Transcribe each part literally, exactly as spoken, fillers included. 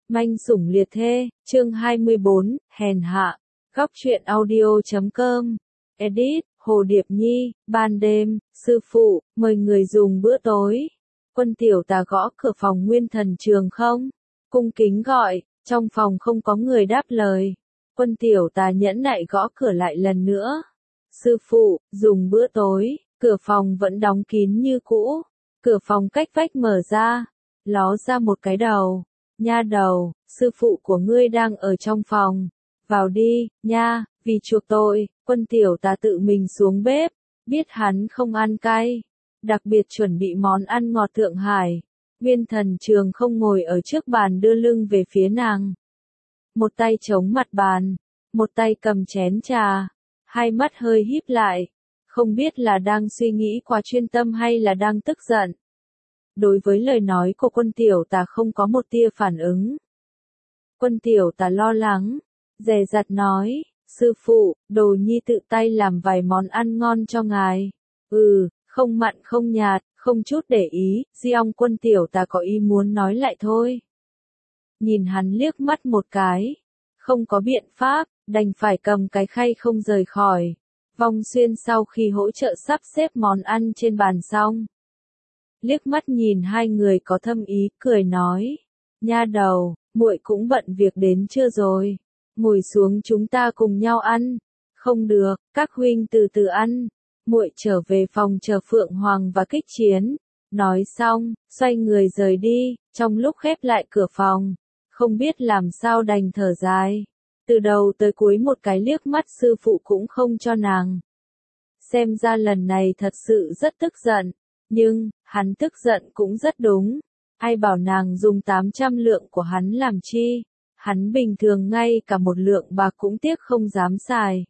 Manh sủng liệt thê, chương hai mươi bốn, hèn hạ. Góc truyện audio chấm com. Edit, Hồ Điệp Nhi, ban đêm, sư phụ, mời người dùng bữa tối. Quân tiểu tà gõ cửa phòng Nguyên Thần Trường không? Cung kính gọi, trong phòng không có người đáp lời. Quân tiểu tà nhẫn nại gõ cửa lại lần nữa. Sư phụ, dùng bữa tối, cửa phòng vẫn đóng kín như cũ. Cửa phòng cách vách mở ra, ló ra một cái đầu. Nha đầu, sư phụ của ngươi đang ở trong phòng. Vào đi, nha, vì chuộc tội, quân tiểu tà tự mình xuống bếp, biết hắn không ăn cay. Đặc biệt chuẩn bị món ăn ngọt Thượng Hải. Nguyên Thần Trường không ngồi ở trước bàn đưa lưng về phía nàng. Một tay chống mặt bàn, một tay cầm chén trà, hai mắt hơi híp lại. Không biết là đang suy nghĩ quá chuyên tâm hay là đang tức giận. Đối với lời nói của quân tiểu tà không có một tia phản ứng. Quân tiểu tà lo lắng, dè dặt nói, sư phụ, đồ nhi tự tay làm vài món ăn ngon cho ngài. Ừ, không mặn không nhạt, không chút để ý, Diong quân tiểu tà có ý muốn nói lại thôi. Nhìn hắn liếc mắt một cái, không có biện pháp, đành phải cầm cái khay không rời khỏi. Vong Xuyên sau khi hỗ trợ sắp xếp món ăn trên bàn xong. Liếc mắt nhìn hai người có thâm ý, cười nói. Nha đầu, muội cũng bận việc đến chưa rồi. Ngồi xuống chúng ta cùng nhau ăn. Không được, các huynh từ từ ăn. Muội trở về phòng chờ Phượng Hoàng và Kích Chiến. Nói xong, xoay người rời đi, trong lúc khép lại cửa phòng. Không biết làm sao đành thở dài. Từ đầu tới cuối một cái liếc mắt sư phụ cũng không cho nàng. Xem ra lần này thật sự rất tức giận. Nhưng, hắn tức giận cũng rất đúng. Ai bảo nàng dùng tám trăm lượng của hắn làm chi. Hắn bình thường ngay cả một lượng bạc cũng tiếc không dám xài.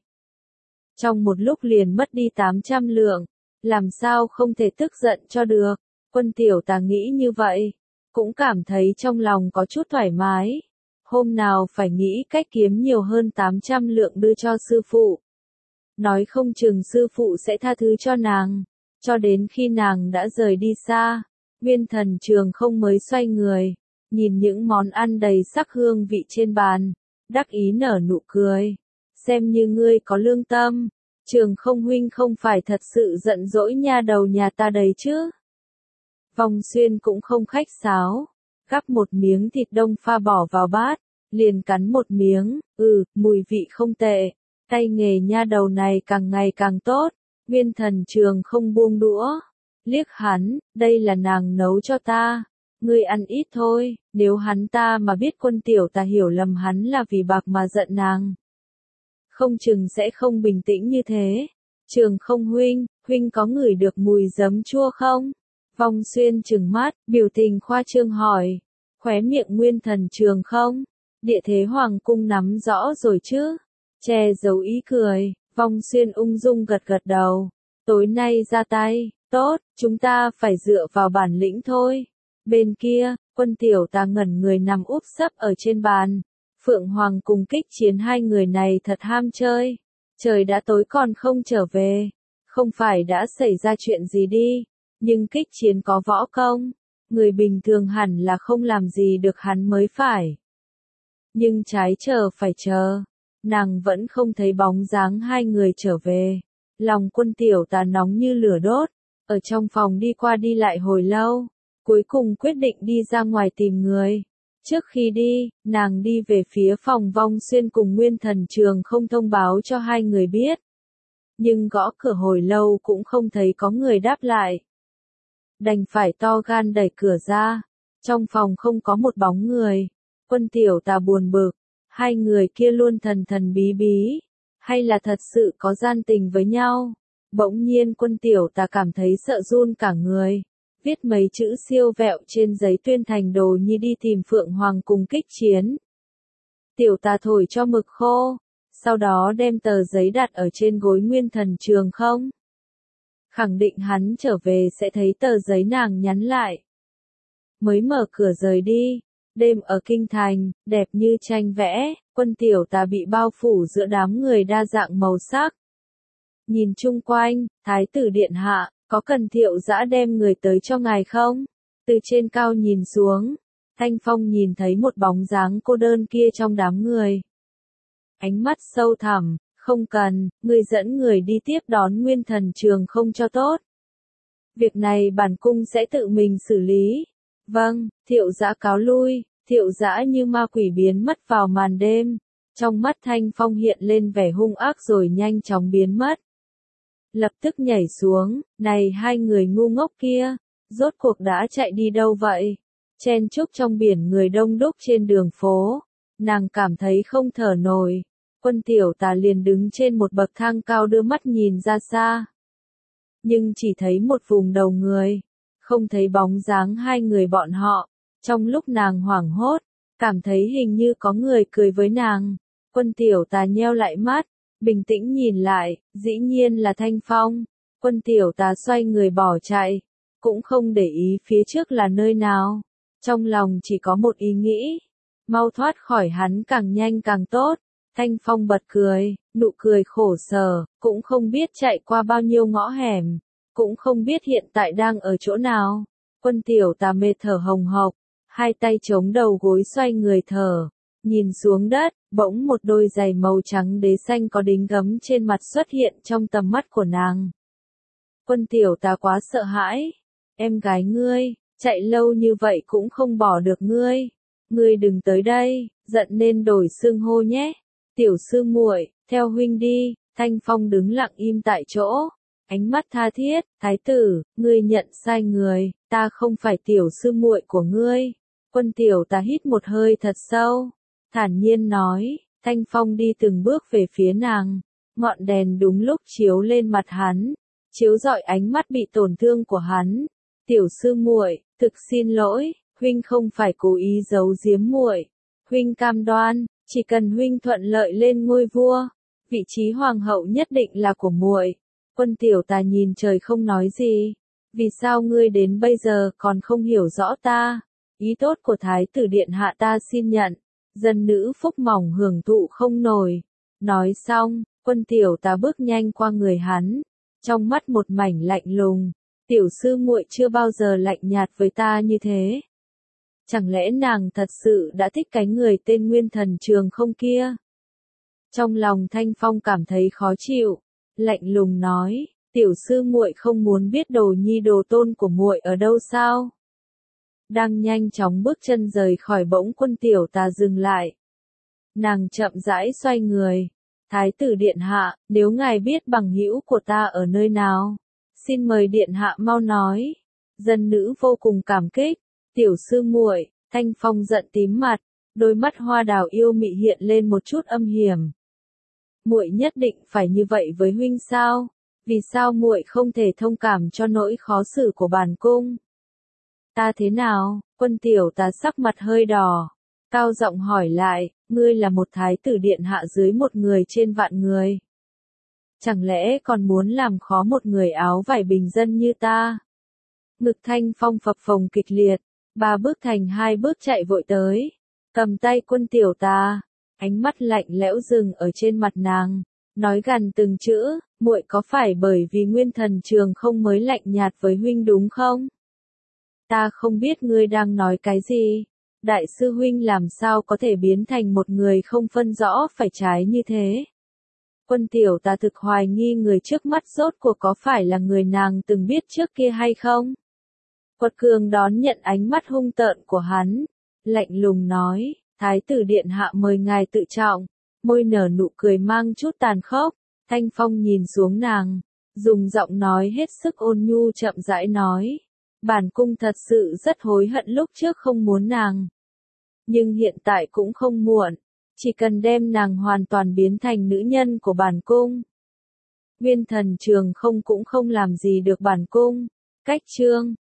Trong một lúc liền mất đi tám trăm lượng. Làm sao không thể tức giận cho được. Quân tiểu tà nghĩ như vậy. Cũng cảm thấy trong lòng có chút thoải mái. Hôm nào phải nghĩ cách kiếm nhiều hơn tám trăm lượng đưa cho sư phụ. Nói không chừng sư phụ sẽ tha thứ cho nàng. Cho đến khi nàng đã rời đi xa, Nguyên Thần Trường không mới xoay người, nhìn những món ăn đầy sắc hương vị trên bàn, đắc ý nở nụ cười. Xem như ngươi có lương tâm, Trường không huynh không phải thật sự giận dỗi nha đầu nhà ta đấy chứ. Vong Xuyên cũng không khách sáo, gắp một miếng thịt đông pha bỏ vào bát, liền cắn một miếng, ừ, mùi vị không tệ, tay nghề nha đầu này càng ngày càng tốt. Nguyên Thần Trường không buông đũa, liếc hắn, đây là nàng nấu cho ta, ngươi ăn ít thôi, nếu hắn ta mà biết quân tiểu tà hiểu lầm hắn là vì bạc mà giận nàng. Không chừng sẽ không bình tĩnh như thế. Trường không huynh, huynh có ngửi được mùi giấm chua không? Vong Xuyên trừng mắt, biểu tình khoa trương hỏi, khóe miệng Nguyên Thần Trường không? Địa thế hoàng cung nắm rõ rồi chứ? Che giấu ý cười. Vong Xuyên ung dung gật gật đầu. Tối nay ra tay, tốt, chúng ta phải dựa vào bản lĩnh thôi. Bên kia, quân tiểu tà ngẩn người nằm úp sấp ở trên bàn. Phượng Hoàng cùng Kích Chiến hai người này thật ham chơi. Trời đã tối còn không trở về. Không phải đã xảy ra chuyện gì đi. Nhưng Kích Chiến có võ công. Người bình thường hẳn là không làm gì được hắn mới phải. Nhưng trái chờ phải chờ. Nàng vẫn không thấy bóng dáng hai người trở về. Lòng quân tiểu tà nóng như lửa đốt. Ở trong phòng đi qua đi lại hồi lâu. Cuối cùng quyết định đi ra ngoài tìm người. Trước khi đi, nàng đi về phía phòng Vong Xuyên cùng Nguyên Thần Trường không thông báo cho hai người biết. Nhưng gõ cửa hồi lâu cũng không thấy có người đáp lại. Đành phải to gan đẩy cửa ra. Trong phòng không có một bóng người. Quân tiểu tà buồn bực. Hai người kia luôn thần thần bí bí, hay là thật sự có gian tình với nhau. Bỗng nhiên quân tiểu tà cảm thấy sợ run cả người. Viết mấy chữ siêu vẹo trên giấy tuyên thành đồ nhi đi tìm Phượng Hoàng cùng Kích Chiến. Tiểu tà thổi cho mực khô, sau đó đem tờ giấy đặt ở trên gối Nguyên Thần Trường không. Khẳng định hắn trở về sẽ thấy tờ giấy nàng nhắn lại. Mới mở cửa rời đi. Đêm ở kinh thành, đẹp như tranh vẽ, quân tiểu tà bị bao phủ giữa đám người đa dạng màu sắc. Nhìn chung quanh, thái tử điện hạ, có cần Thiệu Dã đem người tới cho ngài không? Từ trên cao nhìn xuống, Thanh Phong nhìn thấy một bóng dáng cô đơn kia trong đám người. Ánh mắt sâu thẳm, không cần, ngươi dẫn người đi tiếp đón Nguyên Thần Trường không cho tốt. Việc này bản cung sẽ tự mình xử lý. Vâng, Thiệu Dã cáo lui, Thiệu Dã như ma quỷ biến mất vào màn đêm. Trong mắt Thanh Phong hiện lên vẻ hung ác rồi nhanh chóng biến mất. Lập tức nhảy xuống, này hai người ngu ngốc kia, rốt cuộc đã chạy đi đâu vậy? Chen chúc trong biển người đông đúc trên đường phố, nàng cảm thấy không thở nổi. Quân Tiểu Tà liền đứng trên một bậc thang cao đưa mắt nhìn ra xa. Nhưng chỉ thấy một vùng đầu người, không thấy bóng dáng hai người bọn họ. Trong lúc nàng hoảng hốt, cảm thấy hình như có người cười với nàng. Quân Tiểu Tà nheo lại mắt, bình tĩnh nhìn lại, dĩ nhiên là Thanh Phong. Quân Tiểu Tà xoay người bỏ chạy, cũng không để ý phía trước là nơi nào. Trong lòng chỉ có một ý nghĩ, mau thoát khỏi hắn càng nhanh càng tốt. Thanh Phong bật cười, nụ cười khổ sở, cũng không biết chạy qua bao nhiêu ngõ hẻm, cũng không biết hiện tại đang ở chỗ nào. Quân Tiểu Tà mệt thở hồng hộc, hai tay chống đầu gối xoay người thở, nhìn xuống đất, bỗng một đôi giày màu trắng đế xanh có đính gấm trên mặt xuất hiện trong tầm mắt của nàng. Quân Tiểu Tà quá sợ hãi, em gái ngươi, chạy lâu như vậy cũng không bỏ được ngươi, ngươi đừng tới đây, giận nên đổi xưng hô nhé. Tiểu sư muội, theo huynh đi. Thanh Phong đứng lặng im tại chỗ, ánh mắt tha thiết, thái tử, ngươi nhận sai người, ta không phải tiểu sư muội của ngươi. Quân Tiểu Tà hít một hơi thật sâu, thản nhiên nói. Thanh Phong đi từng bước về phía nàng, ngọn đèn đúng lúc chiếu lên mặt hắn, chiếu rọi ánh mắt bị tổn thương của hắn. Tiểu sư muội, thực xin lỗi, huynh không phải cố ý giấu giếm muội, huynh cam đoan, chỉ cần huynh thuận lợi lên ngôi vua, vị trí hoàng hậu nhất định là của muội. Quân Tiểu Tà nhìn trời không nói gì, vì sao ngươi đến bây giờ còn không hiểu rõ ta? Ý tốt của thái tử điện hạ ta xin nhận, dân nữ phúc mỏng hưởng thụ không nổi. Nói xong, Quân Tiểu Tà bước nhanh qua người hắn, trong mắt một mảnh lạnh lùng. Tiểu sư muội chưa bao giờ lạnh nhạt với ta như thế. Chẳng lẽ nàng thật sự đã thích cái người tên Nguyên Thần Trường không kia? Trong lòng Thanh Phong cảm thấy khó chịu, lạnh lùng nói, tiểu sư muội không muốn biết đồ nhi đồ tôn của muội ở đâu sao? Đang nhanh chóng bước chân rời khỏi bỗng Quân Tiểu Tà dừng lại. Nàng chậm rãi xoay người, thái tử điện hạ, nếu ngài biết bằng hữu của ta ở nơi nào, xin mời điện hạ mau nói. Dân nữ vô cùng cảm kích. Tiểu sư muội, Thanh Phong giận tím mặt, đôi mắt hoa đào yêu mị hiện lên một chút âm hiểm. Muội nhất định phải như vậy với huynh sao? Vì sao muội không thể thông cảm cho nỗi khó xử của bản cung? Ta thế nào? Quân Tiểu Tà sắc mặt hơi đỏ, cao giọng hỏi lại, ngươi là một thái tử điện hạ dưới một người trên vạn người. Chẳng lẽ còn muốn làm khó một người áo vải bình dân như ta? Ngực Thanh Phong phập phồng kịch liệt, ba bước thành hai bước chạy vội tới, cầm tay Quân Tiểu Tà, ánh mắt lạnh lẽo dừng ở trên mặt nàng, nói gằn từng chữ, muội có phải bởi vì Nguyên Thần Trường không mới lạnh nhạt với huynh đúng không? Ta không biết ngươi đang nói cái gì, đại sư huynh làm sao có thể biến thành một người không phân rõ phải trái như thế? Quân Tiểu Tà thực hoài nghi người trước mắt rốt cuộc có phải là người nàng từng biết trước kia hay không? Quật Cường đón nhận ánh mắt hung tợn của hắn, lạnh lùng nói, thái tử điện hạ mời ngài tự trọng, môi nở nụ cười mang chút tàn khốc. Thanh Phong nhìn xuống nàng, dùng giọng nói hết sức ôn nhu chậm rãi nói, bản cung thật sự rất hối hận lúc trước không muốn nàng. Nhưng hiện tại cũng không muộn, chỉ cần đem nàng hoàn toàn biến thành nữ nhân của bản cung. Nguyên Thần Trường không cũng không làm gì được bản cung. Cách chương